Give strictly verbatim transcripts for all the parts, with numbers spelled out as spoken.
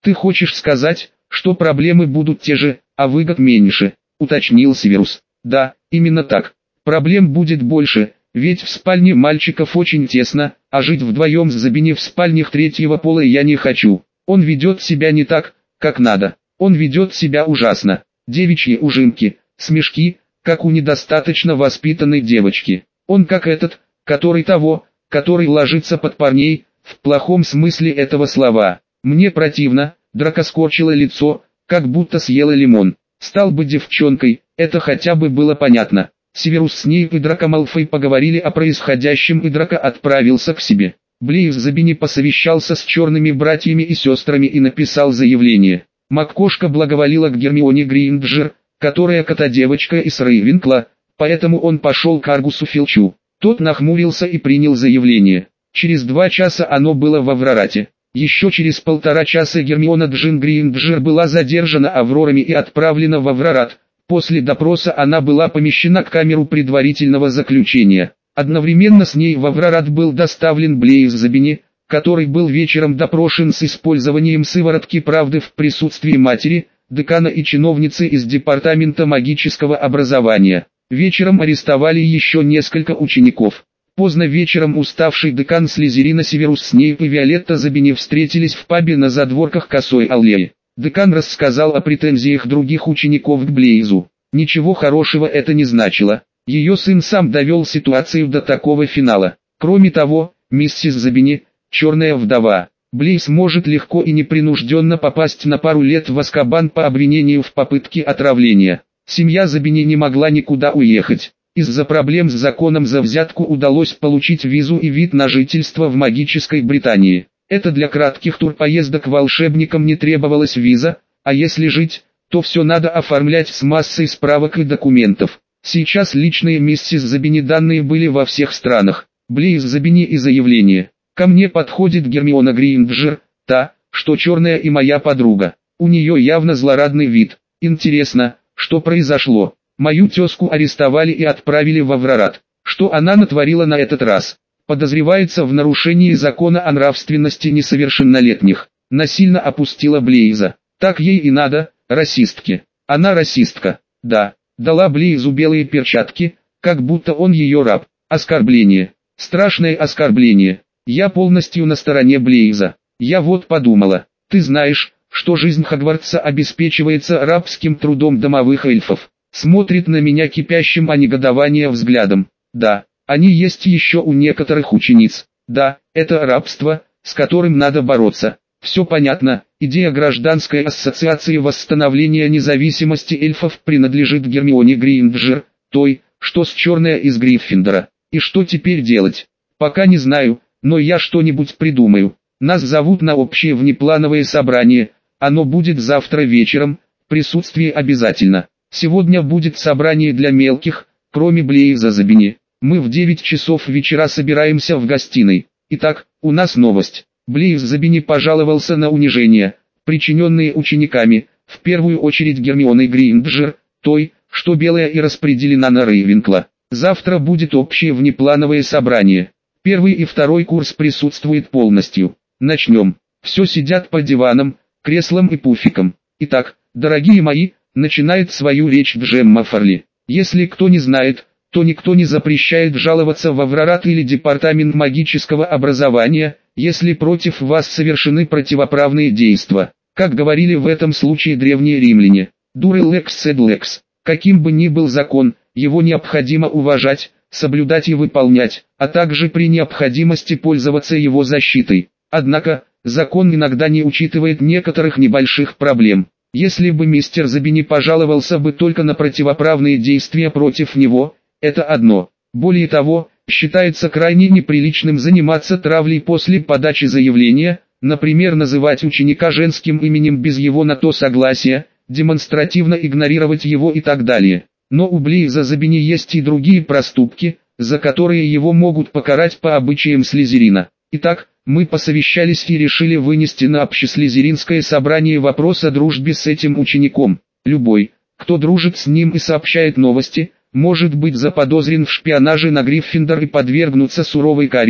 «Ты хочешь сказать, что проблемы будут те же, а выгод меньше?» — уточнил Северус. «Да, именно так. Проблем будет больше, ведь в спальне мальчиков очень тесно, а жить вдвоем с Забини в спальнях третьего пола я не хочу. Он ведет себя не так, как надо. Он ведет себя ужасно. Девичьи ужимки, смешки, как у недостаточно воспитанной девочки. Он как этот, который того, который ложится под парней, в плохом смысле этого слова. Мне противно». Драко скорчила лицо, как будто съела лимон. «Стал бы девчонкой, это хотя бы было понятно». Северус Снейп и Драко Малфой поговорили о происходящем, и Драко отправился к себе. Блейз Забини посовещался с черными братьями и сестрами и написал заявление. МакКошка благоволила к Гермионе Грейнджер, которая кота-девочка из Рейвенкла, поэтому он пошел к Аргусу Филчу. Тот нахмурился и принял заявление. Через два часа оно было в Аврорате. Еще через полтора часа Гермиона Джин Грейнджер была задержана Аврорами и отправлена в Аврорат. После допроса она была помещена в камеру предварительного заключения. Одновременно с ней в Аврорат был доставлен Блейз Забини, который был вечером допрошен с использованием сыворотки правды в присутствии матери, декана и чиновницы из Департамента магического образования. Вечером арестовали еще несколько учеников. Поздно вечером уставший декан Слизерина Северус Снейп и Виолетта Забини встретились в пабе на задворках Косой аллеи. Декан рассказал о претензиях других учеников к Блейзу. Ничего хорошего это не значило. Ее сын сам довел ситуацию до такого финала. Кроме того, миссис Забини, черная вдова, Блейз может легко и непринужденно попасть на пару лет в Азкабан по обвинению в попытке отравления. Семья Забини не могла никуда уехать. Из-за проблем с законом за взятку удалось получить визу и вид на жительство в магической Британии. Это для кратких турпоездок волшебникам не требовалась виза, а если жить, то все надо оформлять с массой справок и документов. Сейчас личные миссис Забини данные были во всех странах. Блейз Забини и заявление. Ко мне подходит Гермиона Грейнджер, та, что черная и моя подруга. У нее явно злорадный вид. Интересно, что произошло? Мою тезку арестовали и отправили в Аврорат. Что она натворила на этот раз? Подозревается в нарушении закона о нравственности несовершеннолетних. Насильно опустила Блейза. Так ей и надо, расистки. Она расистка. Да, дала Блейзу белые перчатки, как будто он ее раб. Оскорбление. Страшное оскорбление. Я полностью на стороне Блейза. Я вот подумала. Ты знаешь, что жизнь Хогвартса обеспечивается рабским трудом домовых эльфов. Смотрит на меня кипящим от негодования взглядом. Да. Они есть еще у некоторых учениц. Да, это рабство, с которым надо бороться. Все понятно, идея гражданской ассоциации восстановления независимости эльфов принадлежит Гермионе Грейнджер, той, что с черная из Гриффиндора. И что теперь делать? Пока не знаю, но я что-нибудь придумаю. Нас зовут на общее внеплановое собрание, оно будет завтра вечером, присутствие обязательно. Сегодня будет собрание для мелких, кроме Блейза Забини. Мы в девять часов вечера собираемся в гостиной. Итак, у нас новость. Блейз Забини пожаловался на унижение, причиненные учениками, в первую очередь Гермионой Грейнджер, той, что белая и распределена на Рейвенкла. Завтра будет общее внеплановое собрание. Первый и второй курс присутствует полностью. Начнем. Все сидят по диванам, креслам и пуфикам. Итак, дорогие мои, начинает свою речь Джемма Фарли. Если кто не знает, то никто не запрещает жаловаться в Аврорат или Департамент магического образования, если против вас совершены противоправные действия. Как говорили в этом случае древние римляне, «Dure lex sed lex». Каким бы ни был закон, его необходимо уважать, соблюдать и выполнять, а также при необходимости пользоваться его защитой. Однако, закон иногда не учитывает некоторых небольших проблем. Если бы мистер Забини пожаловался бы только на противоправные действия против него, это одно. Более того, считается крайне неприличным заниматься травлей после подачи заявления, например, называть ученика женским именем без его на то согласия, демонстративно игнорировать его и так далее. Но у Блейза Забини есть и другие проступки, за которые его могут покарать по обычаям Слизерина. Итак, мы посовещались и решили вынести на общеслизеринское собрание вопрос о дружбе с этим учеником. Любой, кто дружит с ним и сообщает новости, может быть заподозрен в шпионаже на Гриффиндор и подвергнуться суровой каре.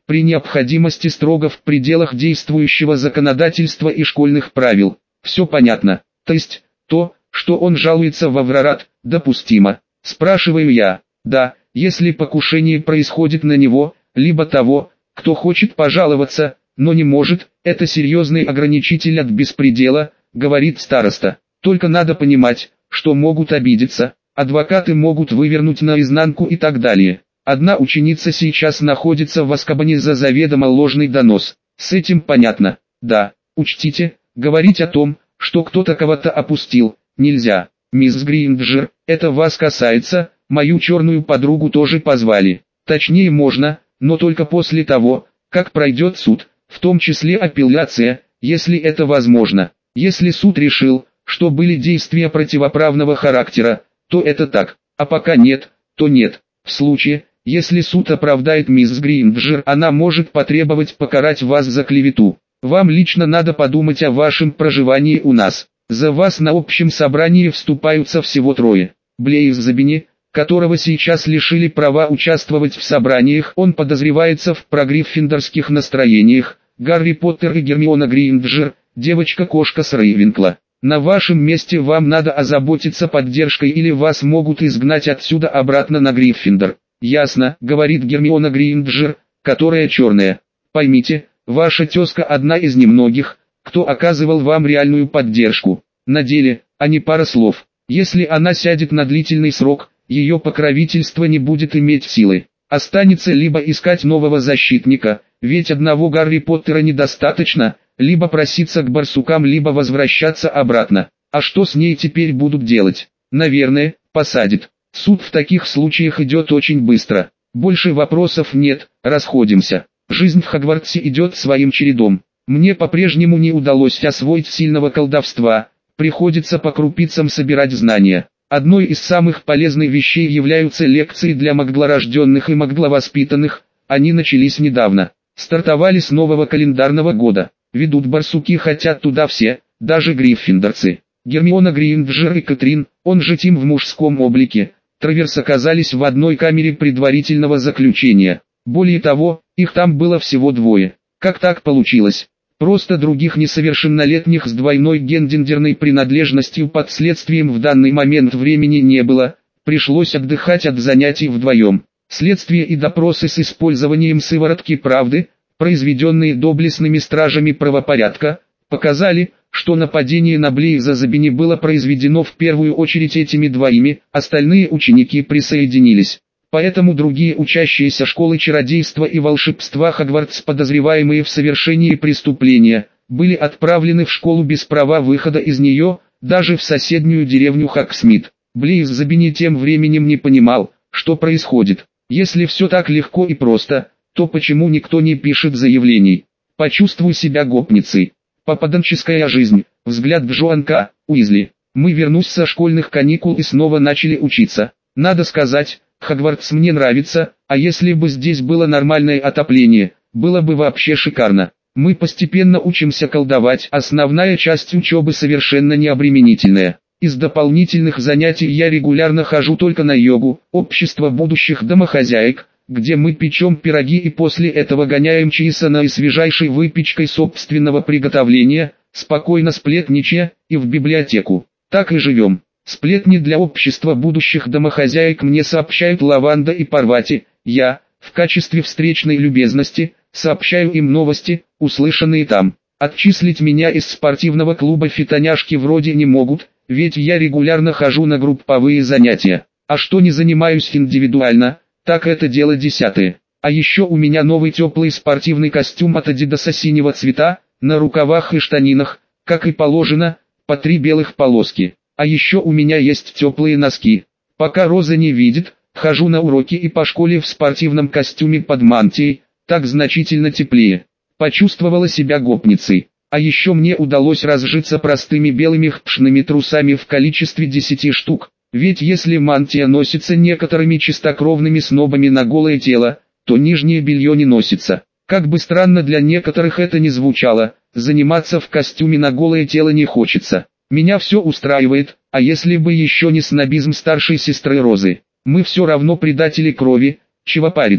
при необходимости строго в пределах действующего законодательства и школьных правил. Все понятно. То есть, то, что он жалуется в Аврорат, допустимо? Спрашиваю я. Да, если покушение происходит на него, либо того, кто хочет пожаловаться, но не может, это серьезный ограничитель от беспредела, говорит староста. Только надо понимать, что могут обидеться, адвокаты могут вывернуть наизнанку и так далее. Одна ученица сейчас находится в Азкабане за заведомо ложный донос. С этим понятно. Да, учтите, говорить о том, что кто-то кого-то опустил, нельзя. Мисс Гринджер, это вас касается, мою черную подругу тоже позвали. Точнее можно, но только после того, как пройдет суд, в том числе апелляция, если это возможно. Если суд решил, что были действия противоправного характера, то это так, а пока нет, то нет. В случае, если суд оправдает мисс Гринджер, она может потребовать покарать вас за клевету. Вам лично надо подумать о вашем проживании у нас. За вас на общем собрании вступаются всего трое. Блейз Забини, которого сейчас лишили права участвовать в собраниях, он подозревается в прогриффиндорских настроениях. Гарри Поттер и Гермиона Гринджер, девочка-кошка с Рейвенкла. На вашем месте вам надо озаботиться поддержкой, или вас могут изгнать отсюда обратно на Гриффиндор. Ясно, говорит Гермиона Гринджер, которая черная. Поймите, ваша тезка одна из немногих, кто оказывал вам реальную поддержку. На деле, а не пара слов. Если она сядет на длительный срок, ее покровительство не будет иметь силы. Останется либо искать нового защитника, ведь одного Гарри Поттера недостаточно, либо проситься к барсукам, либо возвращаться обратно. А что с ней теперь будут делать? Наверное, посадят. Суд в таких случаях идет очень быстро. Больше вопросов нет, расходимся. Жизнь в Хогвартсе идет своим чередом. Мне по-прежнему не удалось освоить сильного колдовства, приходится по крупицам собирать знания. Одной из самых полезных вещей являются лекции для маглорожденных и магловоспитанных, они начались недавно. Стартовали с нового календарного года. Ведут барсуки, хотят туда все, даже гриффиндорцы. Гермиона Гринджер и Кэтрин, он же Тим в мужском облике, Траверс, оказались в одной камере предварительного заключения. Более того, их там было всего двое. Как так получилось? Просто других несовершеннолетних с двойной гендерной принадлежностью под следствием в данный момент времени не было, пришлось отдыхать от занятий вдвоем. Следствие и допросы с использованием сыворотки правды, произведенные доблестными стражами правопорядка, показали, что нападение на Блейза Забини было произведено в первую очередь этими двоими, остальные ученики присоединились. Поэтому другие учащиеся школы чародейства и волшебства Хогвартс, подозреваемые в совершении преступления, были отправлены в школу без права выхода из нее, даже в соседнюю деревню Хогсмит. Блейз Забини тем временем не понимал, что происходит. Если все так легко и просто, то почему никто не пишет заявлений? Почувствуй себя гопницей. Попаданческая жизнь. Взгляд Джоанка, Уизли. Мы вернулись со школьных каникул и снова начали учиться. Надо сказать, Хогвартс мне нравится, а если бы здесь было нормальное отопление, было бы вообще шикарно. Мы постепенно учимся колдовать, основная часть учебы совершенно необременительная. Из дополнительных занятий я регулярно хожу только на йогу, общество будущих домохозяек, где мы печем пироги и после этого гоняем Чейсона и свежайшей выпечкой собственного приготовления, спокойно сплетничая, и в библиотеку. Так и живем. Сплетни для общества будущих домохозяек мне сообщают Лаванда и Парвати, я, в качестве встречной любезности, сообщаю им новости, услышанные там. Отчислить меня из спортивного клуба фитоняшки вроде не могут, ведь я регулярно хожу на групповые занятия. А что не занимаюсь индивидуально, так это дело десятое. А еще у меня новый теплый спортивный костюм от Адидаса синего цвета, на рукавах и штанинах, как и положено, по три белых полоски. А еще у меня есть теплые носки. Пока Роза не видит, хожу на уроки и по школе в спортивном костюме под мантией, так значительно теплее. Почувствовала себя гопницей. А еще мне удалось разжиться простыми белыми пшными трусами в количестве десяти штук. Ведь если мантия носится некоторыми чистокровными снобами на голое тело, то нижнее белье не носится. Как бы странно для некоторых это ни звучало, заниматься в костюме на голое тело не хочется. Меня все устраивает, а если бы еще не снобизм старшей сестры Розы. Мы все равно предатели крови, чего париться.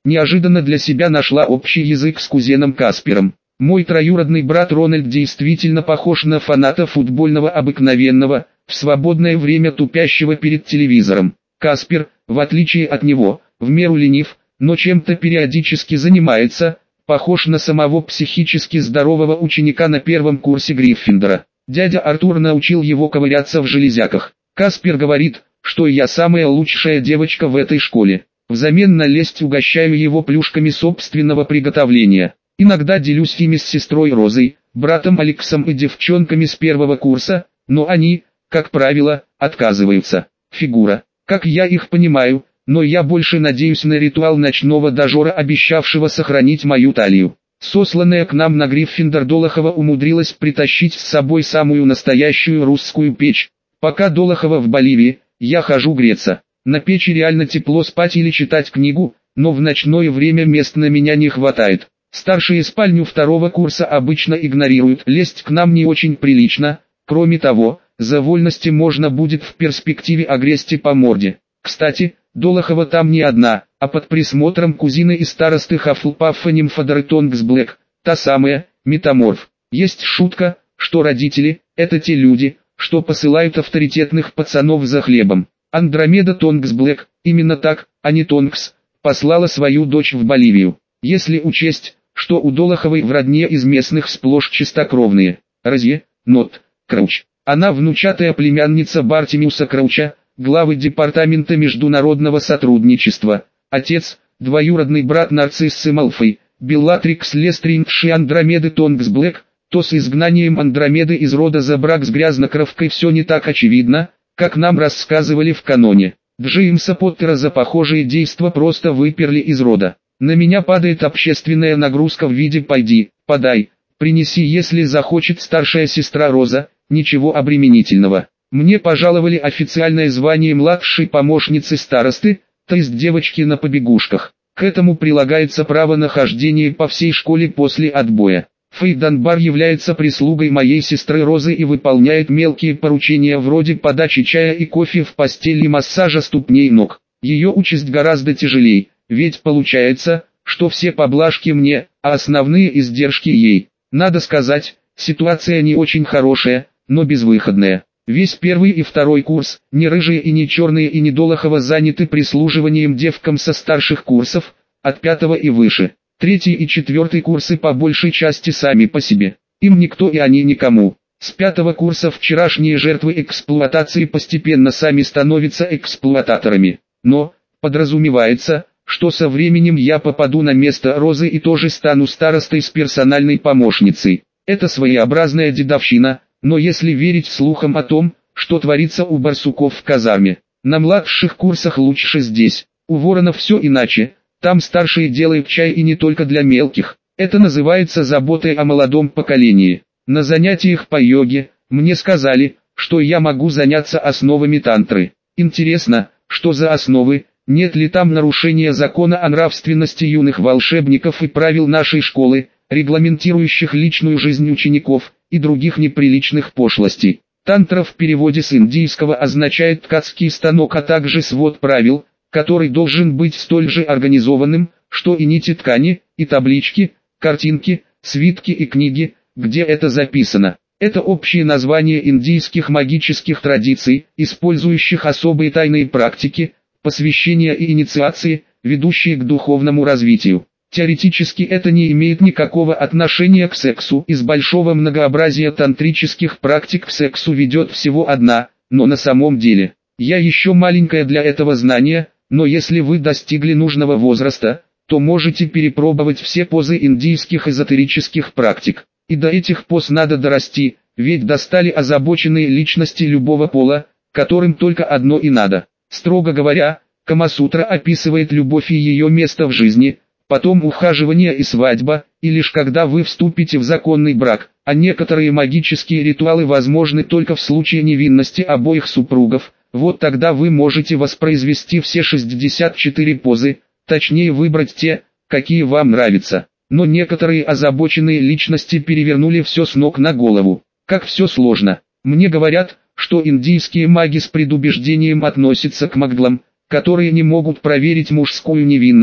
Неожиданно для себя нашла общий язык с кузеном Каспером. Мой троюродный брат Рональд действительно похож на фаната футбольного обыкновенного, в свободное время тупящего перед телевизором. Каспер, в отличие от него, в меру ленив, но чем-то периодически занимается, похож на самого психически здорового ученика на первом курсе Гриффиндора. Дядя Артур научил его ковыряться в железяках. Каспер говорит, что я самая лучшая девочка в этой школе. Взамен на лесть угощаю его плюшками собственного приготовления. Иногда делюсь ими с сестрой Розой, братом Алексом и девчонками с первого курса, но они, как правило, отказываются. Фигура. Как я их понимаю, но я больше надеюсь на ритуал ночного дожора, обещавшего сохранить мою талию. Сосланная к нам на Гриффиндор Долохова умудрилась притащить с собой самую настоящую русскую печь. Пока Долохова в Боливии, я хожу греться. На печи реально тепло спать или читать книгу, но в ночное время мест на меня не хватает. Старшие спальню второго курса обычно игнорируют, лезть к нам не очень прилично. Кроме того, за вольности можно будет в перспективе огрести по морде. Кстати, Долохова там не одна, а под присмотром кузины и старосты Хафлпаффа Нимфодоры Тонкс Блэк, та самая, метаморф. Есть шутка, что родители – это те люди, что посылают авторитетных пацанов за хлебом. Андромеда Тонкс Блэк, именно так, а не Тонкс, послала свою дочь в Боливию. Если учесть, что у Долоховой в родне из местных сплошь чистокровные. Розье, Нот, Крауч. Она внучатая племянница Бартимиуса Крауча, главы Департамента международного сотрудничества. Отец, двоюродный брат Нарциссы Малфой, Беллатрикс Лестрингши Андромеды Тонкс Блэк. То с изгнанием Андромеды из рода за брак с грязнокровкой все не так очевидно, как нам рассказывали в каноне. Джеймса Поттера за похожие действа просто выперли из рода. На меня падает общественная нагрузка в виде «пойди, подай, принеси», если захочет старшая сестра Роза, ничего обременительного. Мне пожаловали официальное звание младшей помощницы старосты, то есть девочки на побегушках. К этому прилагается право на хождение по всей школе после отбоя. Фэй Данбар является прислугой моей сестры Розы и выполняет мелкие поручения вроде подачи чая и кофе в постели и массажа ступней и ног. Ее участь гораздо тяжелее, ведь получается, что все поблажки мне, а основные издержки ей. Надо сказать, ситуация не очень хорошая, но безвыходная. Весь первый и второй курс, не рыжие и не черные и не Долохова, заняты прислуживанием девкам со старших курсов, от пятого и выше. Третий и четвертый курсы по большей части сами по себе. Им никто и они никому. С пятого курса вчерашние жертвы эксплуатации постепенно сами становятся эксплуататорами. Но, подразумевается, что со временем я попаду на место Розы и тоже стану старостой с персональной помощницей. Это своеобразная дедовщина, но если верить слухам о том, что творится у барсуков в казарме, на младших курсах лучше здесь. У Воронов все иначе. Там старшие делают чай и не только для мелких. Это называется заботой о молодом поколении. На занятиях по йоге мне сказали, что я могу заняться основами тантры. Интересно, что за основы, нет ли там нарушения закона о нравственности юных волшебников и правил нашей школы, регламентирующих личную жизнь учеников и других неприличных пошлостей. Тантра в переводе с индийского означает ткацкий станок, а также свод правил, который должен быть столь же организованным, что и нити ткани, и таблички, картинки, свитки и книги, где это записано. Это общее название индийских магических традиций, использующих особые тайные практики, посвящения и инициации, ведущие к духовному развитию. Теоретически это не имеет никакого отношения к сексу. Из большого многообразия тантрических практик к сексу ведет всего одна, но на самом деле, я еще маленькая для этого знания. Но если вы достигли нужного возраста, то можете перепробовать все позы индийских эзотерических практик. И до этих поз надо дорасти, ведь достали озабоченные личности любого пола, которым только одно и надо. Строго говоря, Камасутра описывает любовь и ее место в жизни, потом ухаживание и свадьба, и лишь когда вы вступите в законный брак, а некоторые магические ритуалы возможны только в случае невинности обоих супругов. Вот тогда вы можете воспроизвести все шестьдесят четыре позы, точнее выбрать те, какие вам нравятся. Но некоторые озабоченные личности перевернули все с ног на голову. Как все сложно. Мне говорят, что индийские маги с предубеждением относятся к маглам, которые не могут проверить мужскую невинность.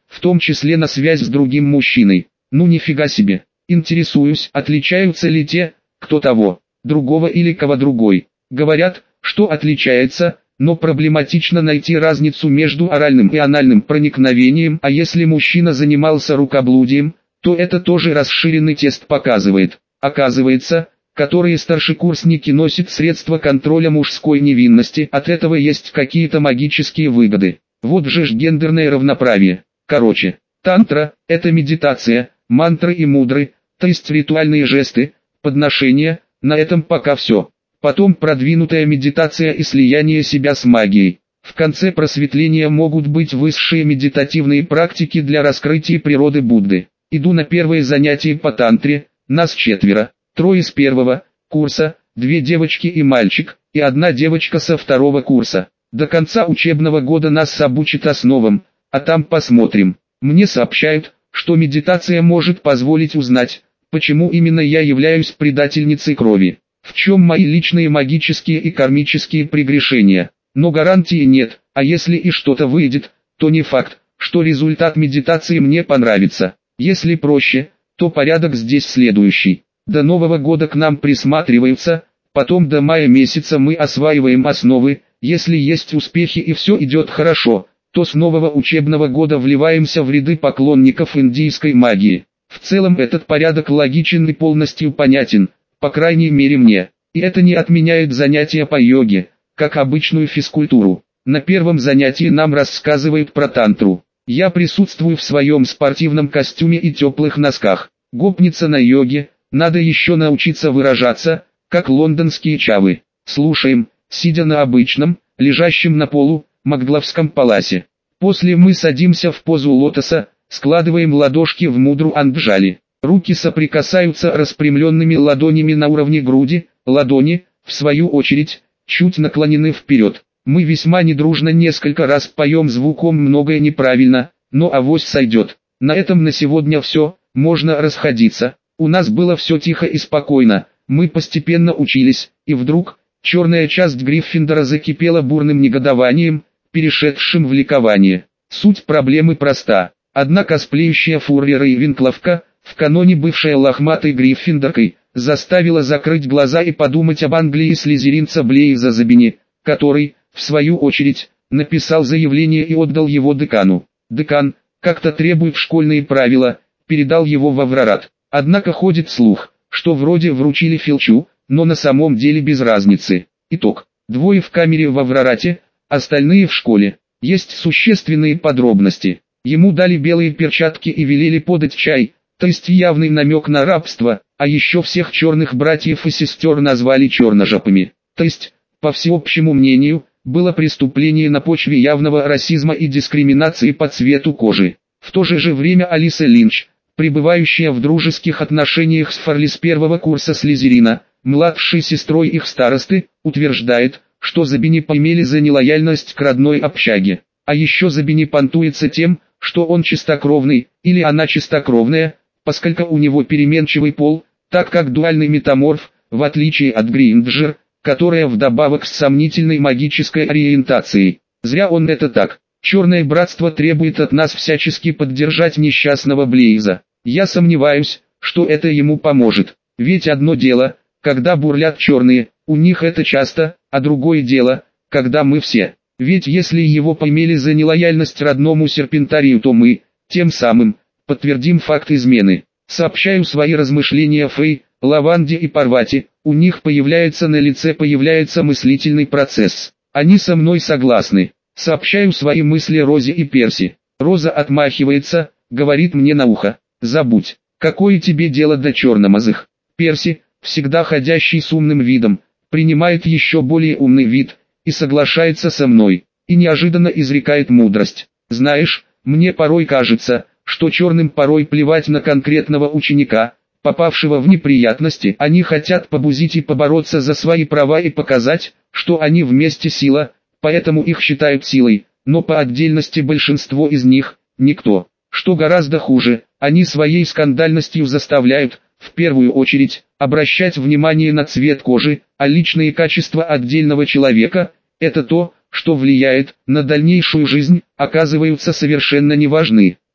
в том числе на связь с другим мужчиной. Ну нифига себе. Интересуюсь, отличаются ли те, кто того, другого или кого другой. Говорят, что отличается, но проблематично найти разницу между оральным и анальным проникновением, а если мужчина занимался рукоблудием, то это тоже расширенный тест показывает. Оказывается, которые старшекурсники носят средства контроля мужской невинности, от этого есть какие-то магические выгоды. Вот же ж гендерное равноправие. Короче, тантра – это медитация, мантры и мудры, то есть ритуальные жесты, подношения, на этом пока все. Потом продвинутая медитация и слияние себя с магией. В конце просветления могут быть высшие медитативные практики для раскрытия природы Будды. Иду на первое занятие по тантре, нас четверо, трое с первого курса, две девочки и мальчик, и одна девочка со второго курса. До конца учебного года нас обучат основам, а там посмотрим. Мне сообщают, что медитация может позволить узнать, почему именно я являюсь предательницей крови, в чем мои личные магические и кармические прегрешения. Но гарантии нет, а если и что-то выйдет, то не факт, что результат медитации мне понравится. Если проще, то порядок здесь следующий. До Нового года к нам присматриваются, потом до мая месяца мы осваиваем основы, если есть успехи и все идет хорошо, то с нового учебного года вливаемся в ряды поклонников индийской магии. В целом этот порядок логичен и полностью понятен, по крайней мере мне. И это не отменяет занятия по йоге, как обычную физкультуру. На первом занятии нам рассказывают про тантру. Я присутствую в своем спортивном костюме и теплых носках. Гопниться на йоге, надо еще научиться выражаться, как лондонские чавы. Слушаем, сидя на обычном, лежащем на полу, Магдлавском паласе. После мы садимся в позу лотоса, складываем ладошки в мудру анджали. Руки соприкасаются распрямленными ладонями на уровне груди, ладони, в свою очередь, чуть наклонены вперед. Мы весьма недружно несколько раз поем звуком многое неправильно, но авось сойдет. На этом на сегодня все, можно расходиться. У нас было все тихо и спокойно, мы постепенно учились, и вдруг, черная часть Гриффиндора закипела бурным негодованием, перешедшим в ликование. Суть проблемы проста. Одна косплеющая Фурри Рейвенкловка, в каноне бывшая лохматой Гриффиндоркой, заставила закрыть глаза и подумать об Англии слизеринца Блейза Забини, который, в свою очередь, написал заявление и отдал его декану. Декан, как-то требует школьные правила, передал его в Аврорат. Однако ходит слух, что вроде вручили Филчу, но на самом деле без разницы. Итог. Двое в камере в Аврорате, остальные в школе. Есть существенные подробности. Ему дали белые перчатки и велели подать чай, то есть явный намек на рабство, а еще всех черных братьев и сестер назвали черножопами. То есть, по всеобщему мнению, было преступление на почве явного расизма и дискриминации по цвету кожи. В то же же время Алиса Линч, пребывающая в дружеских отношениях с Фарли с первого курса Слизерина, младшей сестрой их старосты, утверждает, что Забини поимели за нелояльность к родной общаге. А еще Забини понтуется тем, что он чистокровный, или она чистокровная, поскольку у него переменчивый пол, так как дуальный метаморф, в отличие от Гринджер, которая вдобавок с сомнительной магической ориентацией. Зря он это так. Черное братство требует от нас всячески поддержать несчастного Блейза. Я сомневаюсь, что это ему поможет. Ведь одно дело, когда бурлят черные, у них это часто, а другое дело, когда мы все. Ведь если его поимели за нелояльность родному серпентарию, то мы, тем самым, подтвердим факт измены. Сообщаю свои размышления Фэй, Лаванде и Парвати, у них появляется на лице появляется мыслительный процесс. Они со мной согласны. Сообщаю свои мысли Розе и Перси. Роза отмахивается, говорит мне на ухо: забудь, какое тебе дело до черномазых. Перси, всегда ходящий с умным видом, принимает еще более умный вид, и соглашается со мной, и неожиданно изрекает мудрость. Знаешь, мне порой кажется, что черным порой плевать на конкретного ученика, попавшего в неприятности. Они хотят побузить и побороться за свои права и показать, что они вместе сила, поэтому их считают силой, но по отдельности большинство из них – никто. Что гораздо хуже, они своей скандальностью заставляют, в первую очередь, обращать внимание на цвет кожи, а личные качества отдельного человека – это то, что влияет на дальнейшую жизнь, оказываются совершенно неважны.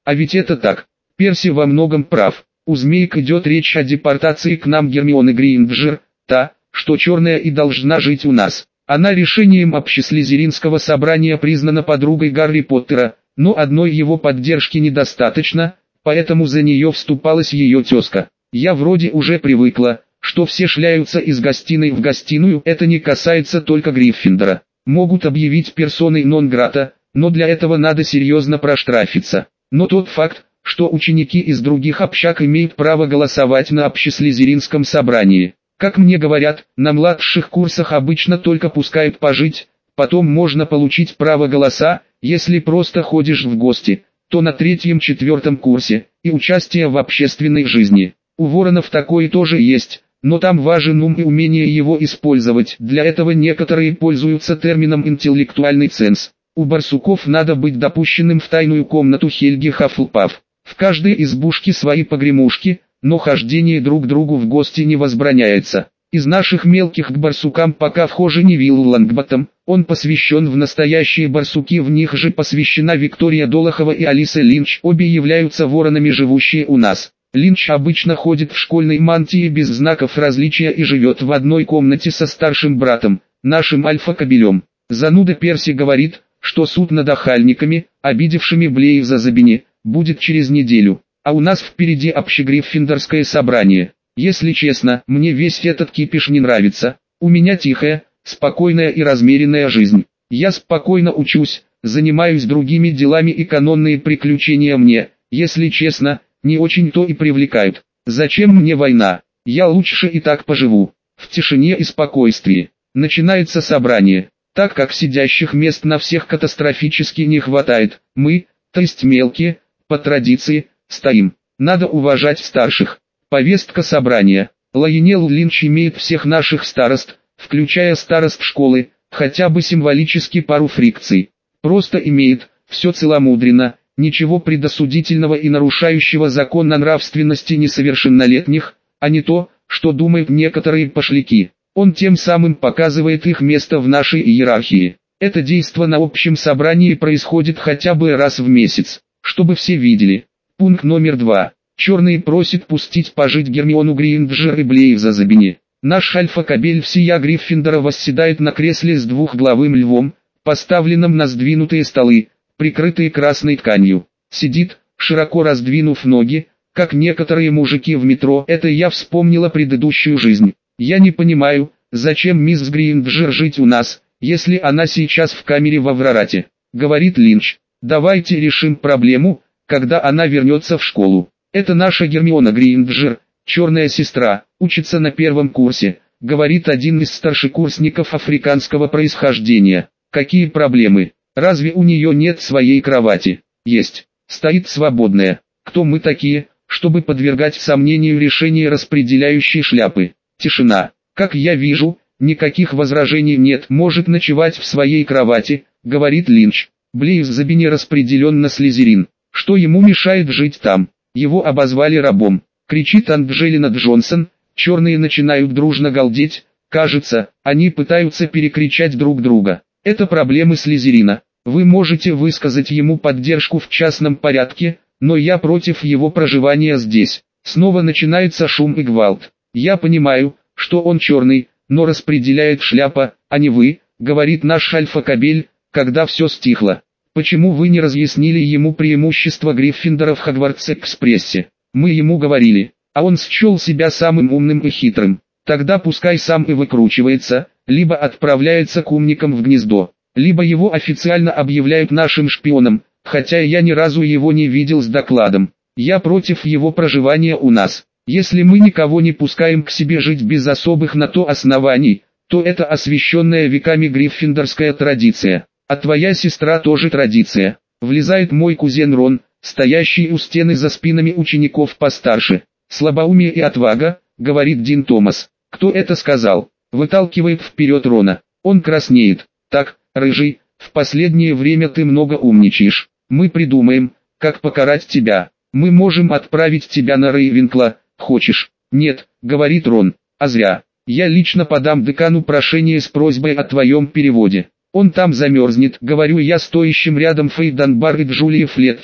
А ведь это так. Перси во многом прав. У змеек идет речь о депортации к нам Гермионы Грейнджер, та, что черная и должна жить у нас. Она решением общеслизеринского собрания признана подругой Гарри Поттера, но одной его поддержки недостаточно, поэтому за нее вступалась ее тезка. Я вроде уже привыкла, что все шляются из гостиной в гостиную, это не касается только Гриффиндора. Могут объявить персоной нон-грата, но для этого надо серьезно проштрафиться. Но тот факт, что ученики из других общаг имеют право голосовать на общеслизеринском собрании. Как мне говорят, на младших курсах обычно только пускают пожить, потом можно получить право голоса, если просто ходишь в гости, то на третьем-четвертом курсе, и участие в общественной жизни. У воронов такое тоже есть, но там важен ум и умение его использовать, для этого некоторые пользуются термином «интеллектуальный ценз». У барсуков надо быть допущенным в тайную комнату Хельги Хаффлпаф. В каждой избушке свои погремушки, но хождение друг к другу в гости не возбраняется. Из наших мелких к барсукам пока вхожи Невилл Лонгботтом, он посвящен в настоящие барсуки, в них же посвящена Виктория Долохова и Алиса Линч, обе являются воронами, живущие у нас. Линч обычно ходит в школьной мантии без знаков различия и живет в одной комнате со старшим братом, нашим альфа-кобелем. Зануда Перси говорит, что суд над охальниками, обидевшими Блейза Забини, будет через неделю, а у нас впереди общегриффиндорское собрание. Если честно, мне весь этот кипиш не нравится. У меня тихая, спокойная и размеренная жизнь. Я спокойно учусь, занимаюсь другими делами, и канонные приключения мне, если честно, не очень-то и привлекают. Зачем мне война? Я лучше и так поживу, в тишине и спокойствии. Начинается собрание. Так как сидящих мест на всех катастрофически не хватает, мы, то есть мелкие, по традиции, стоим. Надо уважать старших. Повестка собрания. Лайонел Линч имеет всех наших старост, включая старост школы, хотя бы символически пару фрикций. Просто имеет, все целомудренно, ничего предосудительного и нарушающего закон о нравственности несовершеннолетних, а не то, что думают некоторые пошляки. Он тем самым показывает их место в нашей иерархии. Это действо на общем собрании происходит хотя бы раз в месяц, чтобы все видели. Пункт номер два. Черный просит пустить пожить Гермиону Грейнджер и Блейза Забини. Наш альфа-кобель всея Гриффиндора восседает на кресле с двухглавым львом, поставленном на сдвинутые столы, прикрытые красной тканью. Сидит, широко раздвинув ноги, как некоторые мужики в метро. Это я вспомнила предыдущую жизнь. Я не понимаю, зачем мисс Грейнджер жить у нас, если она сейчас в камере в Аврорате, говорит Линч. Давайте решим проблему, когда она вернется в школу. Это наша Гермиона Грейнджер, черная сестра, учится на первом курсе, говорит один из старшекурсников африканского происхождения. Какие проблемы? Разве у нее нет своей кровати? Есть. Стоит свободная. Кто мы такие, чтобы подвергать сомнению решение распределяющей шляпы? Тишина. Как я вижу, никаких возражений нет. Может ночевать в своей кровати, говорит Линч. Блейз Забини распределен на Слизерин. Что ему мешает жить там? Его обозвали рабом. Кричит Анджелина Джонсон. Черные начинают дружно галдеть. Кажется, они пытаются перекричать друг друга. Это проблемы Слизерина. Вы можете высказать ему поддержку в частном порядке, но я против его проживания здесь. Снова начинается шум и гвалт. Я понимаю, что он черный, но распределяет шляпа, а не вы, говорит наш альфа-кобель, когда все стихло. Почему вы не разъяснили ему преимущество Гриффиндора в Хогвартс-экспрессе? Мы ему говорили, а он счел себя самым умным и хитрым. Тогда пускай сам и выкручивается, либо отправляется к умникам в гнездо, либо его официально объявляют нашим шпионом, хотя я ни разу его не видел с докладом. Я против его проживания у нас. Если мы никого не пускаем к себе жить без особых на то оснований, то это освященная веками гриффиндорская традиция. А твоя сестра тоже традиция. Влезает мой кузен Рон, стоящий у стены за спинами учеников постарше. Слабоумие и отвага, говорит Дин Томас. Кто это сказал? Выталкивает вперед Рона. Он краснеет. Так, рыжий, в последнее время ты много умничаешь. Мы придумаем, как покарать тебя. Мы можем отправить тебя на Рейвенкла, хочешь? Нет, говорит Рон. А зря. Я лично подам декану прошение с просьбой о твоем переводе. Он там замерзнет, говорю я стоящим рядом Фей Данбар и Джулии Флетчер,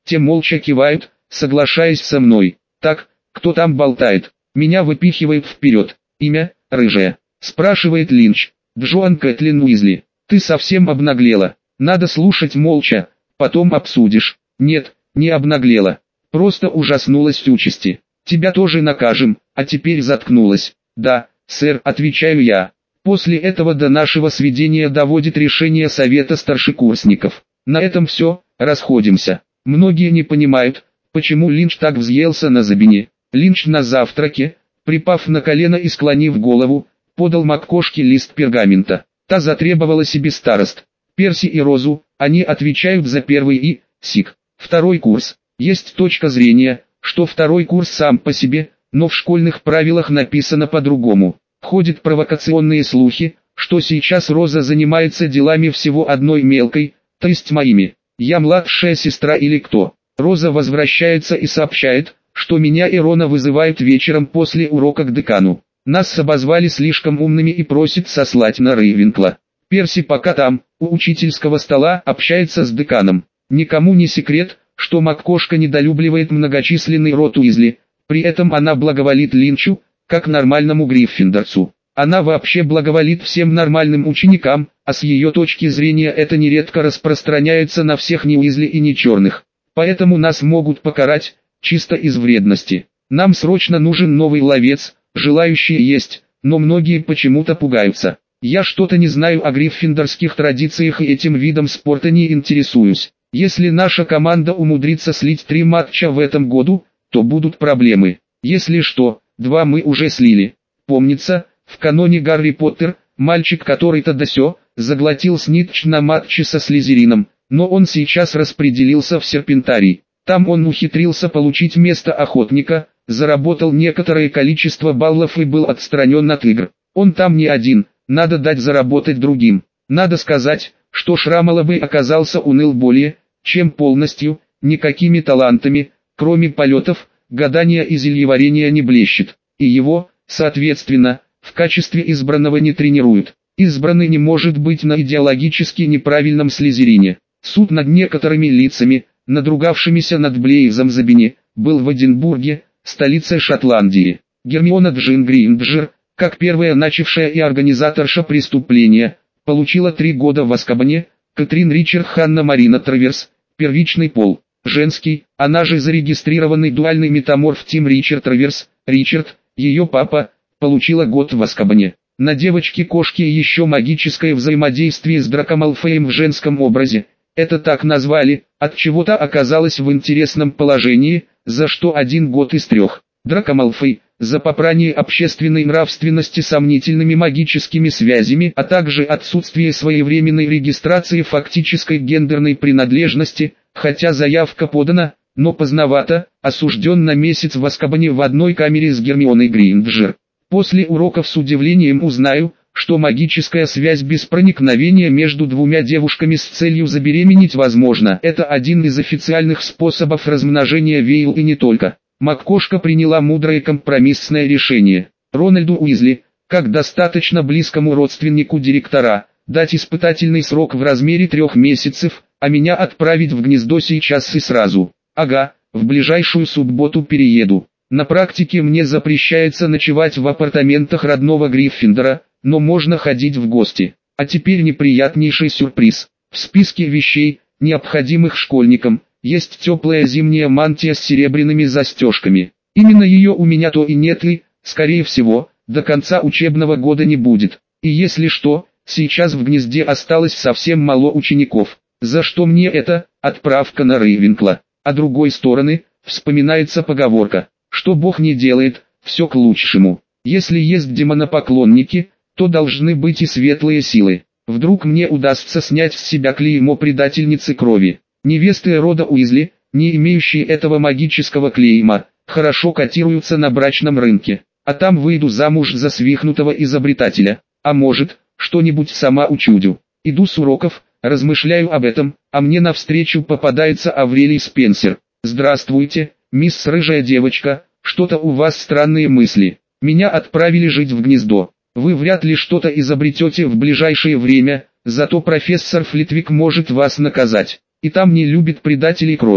Те молча кивают, соглашаясь со мной. Так, кто там болтает? Меня выпихивает вперед. Имя, рыжая. Спрашивает Линч. Джоан Кэтлин Уизли. Ты совсем обнаглела. Надо слушать молча, потом обсудишь. Нет, не обнаглела. Просто ужаснулась участи. Тебя тоже накажем, а теперь заткнулась. Да, сэр, отвечаю я. После этого до нашего сведения доводит решение совета старшекурсников. На этом все, расходимся. Многие не понимают, почему Линч так взъелся на Забине. Линч на завтраке, припав на колено и склонив голову, подал МакКошке лист пергамента. Та затребовала себе старост. Перси и Розу, они отвечают за первый и, сик, второй курс. Есть точка зрения, что второй курс сам по себе, но в школьных правилах написано по-другому. Ходят провокационные слухи, что сейчас Роза занимается делами всего одной мелкой, то есть моими. Я младшая сестра или кто? Роза возвращается и сообщает, что меня и Рона вызывают вечером после урока к декану. Нас обозвали слишком умными и просит сослать на Рейвенкла. Перси пока там, у учительского стола, общается с деканом. Никому не секрет, что МакКошка недолюбливает многочисленный род Уизли, при этом она благоволит Линчу, как нормальному гриффиндорцу. Она вообще благоволит всем нормальным ученикам, а с ее точки зрения это нередко распространяется на всех не Уизли и не черных. Поэтому нас могут покарать, чисто из вредности. Нам срочно нужен новый ловец, желающие есть, но многие почему-то пугаются. Я что-то не знаю о гриффиндорских традициях и этим видом спорта не интересуюсь. Если наша команда умудрится слить три матча в этом году, то будут проблемы. Если что, два мы уже слили. Помнится, в каноне Гарри Поттер, мальчик который-то да сё, заглотил снитч на матче со Слизерином, но он сейчас распределился в Серпентарий. Там он ухитрился получить место охотника, заработал некоторое количество баллов и был отстранен от игр. Он там не один, надо дать заработать другим. Надо сказать, что Шрамоловый оказался уныл более, чем полностью, никакими талантами, кроме полетов, гадания и зельеварения не блещет. И его, соответственно, в качестве избранного не тренируют. Избранный не может быть на идеологически неправильном Слизерине. Суд над некоторыми лицами, надругавшимися над Блейзом Забине, был в Эдинбурге, столице Шотландии. Гермиона Джин Гринджер, как первая начавшая и организаторша преступления, получила три года в Азкабане. Кэтрин Ричард Ханна Марина Траверс, первичный пол, женский, она же зарегистрированный дуальный метаморф Тим Ричард Траверс, Ричард, ее папа, получила год в Азкабане. На девочке-кошке еще магическое взаимодействие с Драко Малфоем в женском образе. Это так назвали, от чего-то оказалась в интересном положении, за что один год из трех. Драко Малфой, за попрание общественной нравственности сомнительными магическими связями, а также отсутствие своевременной регистрации фактической гендерной принадлежности, хотя заявка подана, но поздновато, осужден на месяц в Азкабане в одной камере с Гермионой Гринджер. После уроков с удивлением узнаю, что магическая связь без проникновения между двумя девушками с целью забеременеть возможна. Это один из официальных способов размножения Вейл и не только. МакКошка приняла мудрое компромиссное решение. Рональду Уизли, как достаточно близкому родственнику директора, дать испытательный срок в размере трех месяцев, а меня отправить в гнездо сейчас и сразу. Ага, в ближайшую субботу перееду. На практике мне запрещается ночевать в апартаментах родного Гриффиндора, но можно ходить в гости. А теперь неприятнейший сюрприз. В списке вещей, необходимых школьникам, есть теплая зимняя мантия с серебряными застежками. Именно ее у меня то и нет и, скорее всего, до конца учебного года не будет. И если что, сейчас в гнезде осталось совсем мало учеников. За что мне это, отправка на Рейвенкла. А другой стороны, вспоминается поговорка, что Бог не делает, все к лучшему. Если есть демонопоклонники, то должны быть и светлые силы. Вдруг мне удастся снять с себя клеймо предательницы крови. Невесты рода Уизли, не имеющие этого магического клейма, хорошо котируются на брачном рынке. А там выйду замуж за свихнутого изобретателя. А может, что-нибудь сама учудю. Иду с уроков, размышляю об этом, а мне навстречу попадается Аврелий Спенсер. «Здравствуйте, мисс Рыжая девочка, что-то у вас странные мысли. Меня отправили жить в гнездо. Вы вряд ли что-то изобретете в ближайшее время, зато профессор Флитвик может вас наказать. И там не любит предателей крови.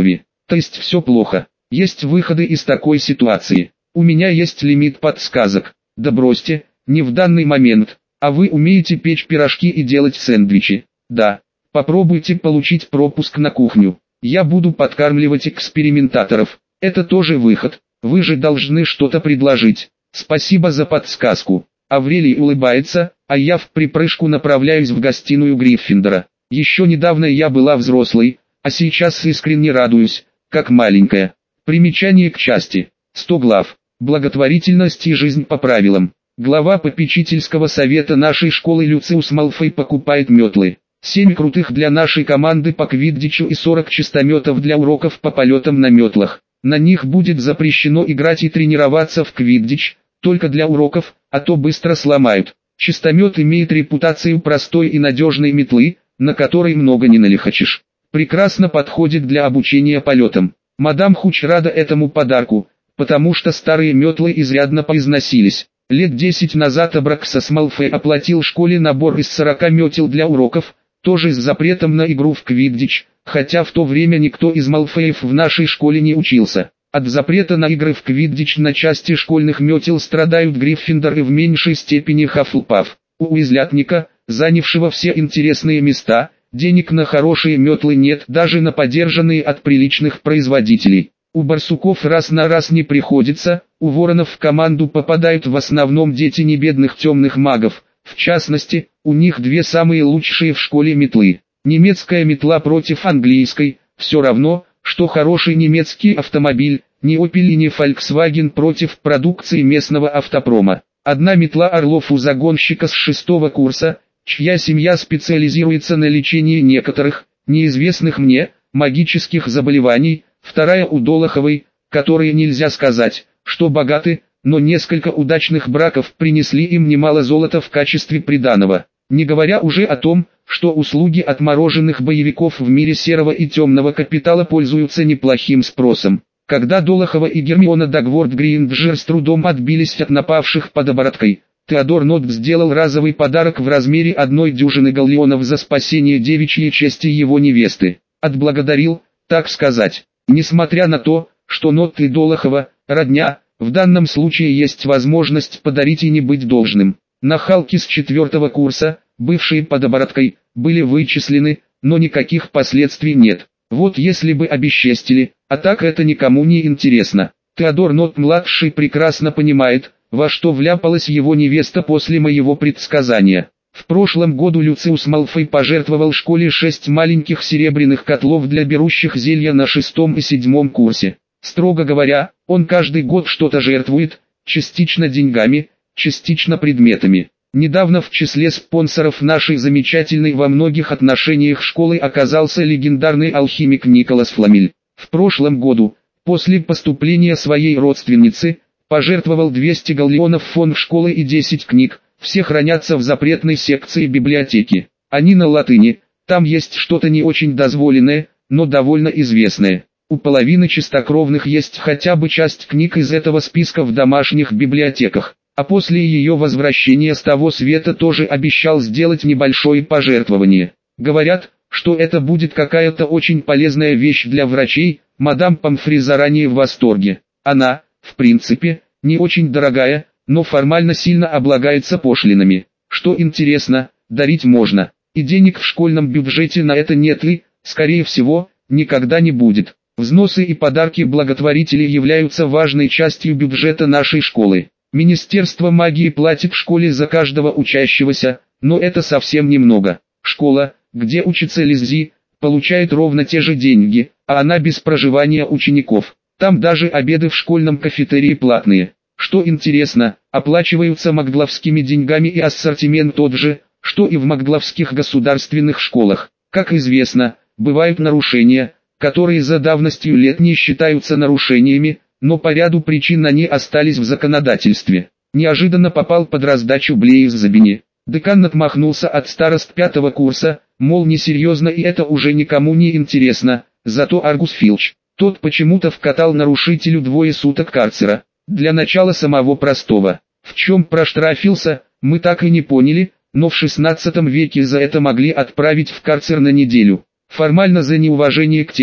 То есть все плохо. Есть выходы из такой ситуации. У меня есть лимит подсказок. Да бросьте, не в данный момент. А вы умеете печь пирожки и делать сэндвичи? Да. Попробуйте получить пропуск на кухню. Я буду подкармливать экспериментаторов. Это тоже выход. Вы же должны что-то предложить. Спасибо за подсказку. Аврелий улыбается, а я в припрыжку направляюсь в гостиную Гриффиндора. Еще недавно я была взрослой, а сейчас искренне радуюсь, как маленькая. Примечание к части. сто глав. Благотворительность и жизнь по правилам. Глава попечительского совета нашей школы Люциус Малфой покупает метлы. семь крутых для нашей команды по квиддичу и сорок чистометов для уроков по полетам на метлах. На них будет запрещено играть и тренироваться в квиддич, только для уроков, а то быстро сломают. Чистомет имеет репутацию простой и надежной метлы, на которой много не налихачишь. Прекрасно подходит для обучения полетам. Мадам Хуч рада этому подарку, потому что старые метлы изрядно поизносились. Лет десять назад Абраксас Малфой оплатил школе набор из сорока метел для уроков, тоже с запретом на игру в квиддич, хотя в то время никто из Малфоев в нашей школе не учился. От запрета на игры в квиддич на части школьных метел страдают Гриффиндор и в меньшей степени Хаффлпаф. У уизлятника, занявшего все интересные места, денег на хорошие метлы нет даже на подержанные от приличных производителей. У барсуков раз на раз не приходится, у воронов в команду попадают в основном дети небедных темных магов, в частности, у них две самые лучшие в школе метлы. Немецкая метла против английской, все равно, что хороший немецкий автомобиль, не Opel и не Volkswagen против продукции местного автопрома. Одна метла Орлов у загонщика с шестого курса, чья семья специализируется на лечении некоторых, неизвестных мне, магических заболеваний, вторая у Долоховой, которые нельзя сказать, что богаты, но несколько удачных браков принесли им немало золота в качестве приданого. Не говоря уже о том, что услуги отмороженных боевиков в мире серого и темного капитала пользуются неплохим спросом. Когда Долохова и Гермиона Дагворт Гринджер с трудом отбились от напавших под обороткой, Теодор Нотт сделал разовый подарок в размере одной дюжины галлеонов за спасение девичьей чести его невесты. Отблагодарил, так сказать. Несмотря на то, что Нотт и Долохова – родня, в данном случае есть возможность подарить и не быть должным. Нахалки с четвертого курса, бывшие под обороткой, были вычислены, но никаких последствий нет. Вот если бы обесчестили, а так это никому не интересно. Теодор Нотт-младший прекрасно понимает, во что вляпалась его невеста после моего предсказания. В прошлом году Люциус Малфой пожертвовал школе шесть маленьких серебряных котлов для берущих зелья на шестом и седьмом курсе. Строго говоря, он каждый год что-то жертвует, частично деньгами, частично предметами. Недавно в числе спонсоров нашей замечательной во многих отношениях школы оказался легендарный алхимик Николас Фламель. В прошлом году, после поступления своей родственницы, пожертвовал двести галлеонов в фонд школы и десять книг, все хранятся в запретной секции библиотеки. Они на латыни, там есть что-то не очень дозволенное, но довольно известное. У половины чистокровных есть хотя бы часть книг из этого списка в домашних библиотеках. А после ее возвращения с того света тоже обещал сделать небольшое пожертвование. Говорят, что это будет какая-то очень полезная вещь для врачей, мадам Помфри заранее в восторге. Она, в принципе, не очень дорогая, но формально сильно облагается пошлинами. Что интересно, дарить можно, и денег в школьном бюджете на это нет и, скорее всего, никогда не будет. Взносы и подарки благотворителей являются важной частью бюджета нашей школы. Министерство магии платит школе за каждого учащегося, но это совсем немного. Школа, где учится Лиззи, получает ровно те же деньги, а она без проживания учеников. Там даже обеды в школьном кафетерии платные. Что интересно, оплачиваются макглавскими деньгами и ассортимент тот же, что и в макглавских государственных школах. Как известно, бывают нарушения, которые за давностью лет не считаются нарушениями, но по ряду причин они остались в законодательстве. Неожиданно попал под раздачу Блейз Забини. Декан отмахнулся от старост пятого курса, мол несерьезно и это уже никому не интересно, зато Аргус Филч, тот почему-то вкатал нарушителю двое суток карцера. Для начала самого простого. В чем проштрафился, мы так и не поняли, но в шестнадцатом веке за это могли отправить в карцер на неделю. Формально за неуважение к тем,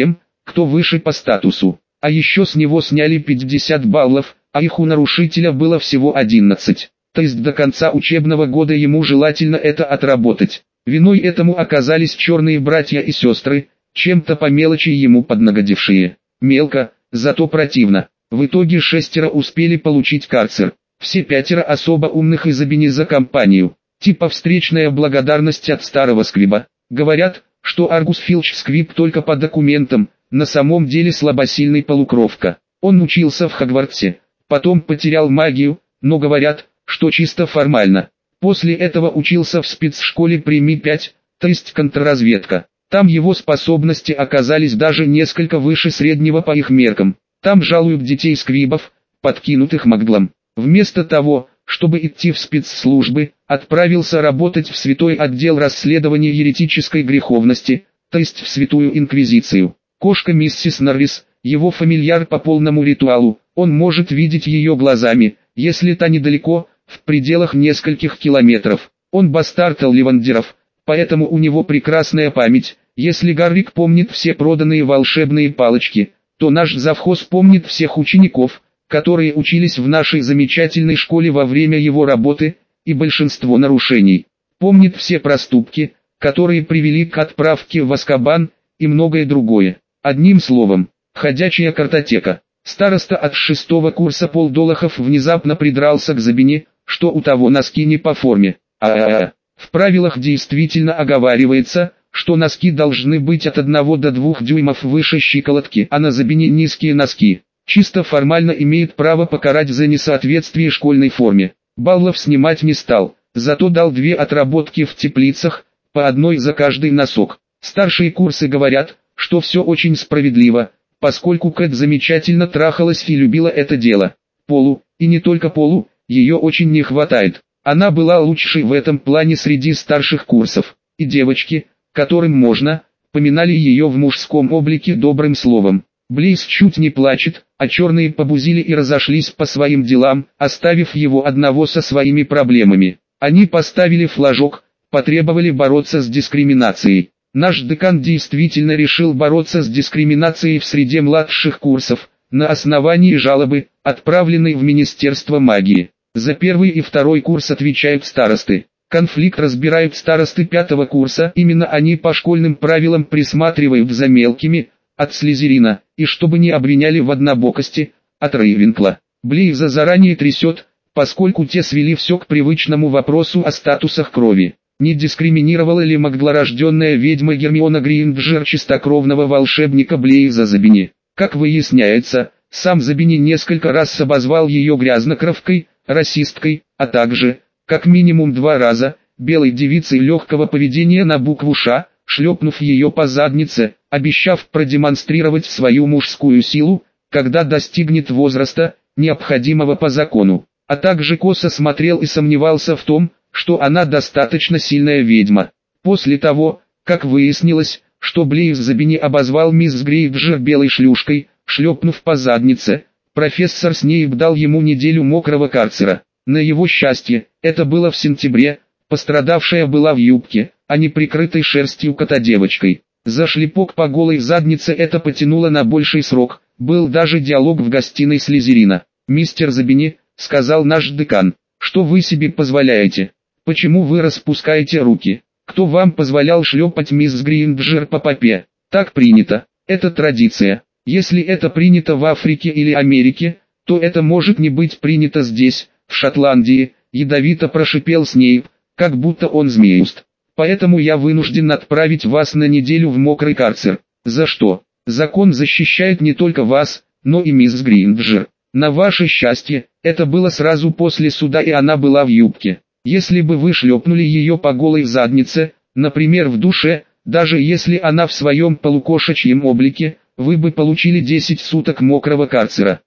кто выше по статусу. А еще с него сняли пятьдесят баллов, а их у нарушителя было всего одиннадцать. То есть до конца учебного года ему желательно это отработать. Виной этому оказались черные братья и сестры, чем-то по мелочи ему поднагодившие. Мелко, зато противно. В итоге шестеро успели получить карцер. Все пятеро особо умных из Забини за компанию. Типа встречная благодарность от старого сквиба. Говорят, что Аргус Филч сквиб только по документам, на самом деле слабосильный полукровка. Он учился в Хогвартсе, потом потерял магию, но говорят, что чисто формально. После этого учился в спецшколе при Ми пять, то есть контрразведка. Там его способности оказались даже несколько выше среднего по их меркам. Там жалуют детей сквибов, подкинутых Магдлом. Вместо того, чтобы идти в спецслужбы, отправился работать в святой отдел расследования еретической греховности, то есть в святую инквизицию. Кошка миссис Норрис, его фамильяр по полному ритуалу, он может видеть ее глазами, если та недалеко, в пределах нескольких километров. Он бастард Олливандеров, поэтому у него прекрасная память. Если Гаррик помнит все проданные волшебные палочки, то наш завхоз помнит всех учеников, которые учились в нашей замечательной школе во время его работы, и большинство нарушений. Помнит все проступки, которые привели к отправке в Азкабан, и многое другое. Одним словом, ходячая картотека. Староста от шестого курса Пол Долохов внезапно придрался к Забине, что у того носки не по форме. А-а-а. В правилах действительно оговаривается, что носки должны быть от одного до двух дюймов выше щиколотки, а на Забине низкие носки. Чисто формально имеет право покарать за несоответствие школьной форме. Баллов снимать не стал, зато дал две отработки в теплицах, по одной за каждый носок. Старшие курсы говорят, что все очень справедливо, поскольку Кэт замечательно трахалась и любила это дело. Полу, и не только Полу, ее очень не хватает. Она была лучшей в этом плане среди старших курсов. И девочки, которым можно, поминали ее в мужском облике добрым словом. Блейз чуть не плачет, а черные побузили и разошлись по своим делам, оставив его одного со своими проблемами. Они поставили флажок, потребовали бороться с дискриминацией. Наш декан действительно решил бороться с дискриминацией в среде младших курсов, на основании жалобы, отправленной в Министерство магии. За первый и второй курс отвечают старосты. Конфликт разбирают старосты пятого курса, именно они по школьным правилам присматривают за мелкими, от Слизерина, и чтобы не обвиняли в однобокости, от Рейвенкла. Блейза заранее трясет, поскольку те свели все к привычному вопросу о статусах крови. Не дискриминировала ли могдлорожденная ведьма Гермиона Грейнджер чистокровного волшебника Блейза Забини? Как выясняется, сам Забини несколько раз обозвал ее грязнокровкой, расисткой, а также, как минимум два раза, белой девицей легкого поведения на букву «Ш», шлепнув ее по заднице, обещав продемонстрировать свою мужскую силу, когда достигнет возраста, необходимого по закону. А также косо смотрел и сомневался в том, что она достаточно сильная ведьма. После того, как выяснилось, что Блейз Забини обозвал мисс Грейнджер белой шлюшкой, шлепнув по заднице, профессор Снейп дал ему неделю мокрого карцера. На его счастье, это было в сентябре, пострадавшая была в юбке, а не прикрытой шерстью кота-девочкой. За шлепок по голой заднице это потянуло на больший срок, был даже диалог в гостиной Слизерина. «Мистер Забини», — сказал наш декан, — «что вы себе позволяете? Почему вы распускаете руки? Кто вам позволял шлепать мисс Грейнджер по попе? Так принято, это традиция. Если это принято в Африке или Америке, то это может не быть принято здесь, в Шотландии», — ядовито прошипел Снейп, как будто он змеюст. «Поэтому я вынужден отправить вас на неделю в мокрый карцер». «За что? Закон защищает не только вас, но и мисс Грейнджер. На ваше счастье, это было сразу после суда и она была в юбке. Если бы вы шлепнули ее по голой заднице, например в душе, даже если она в своем полукошачьем облике, вы бы получили десять суток мокрого карцера.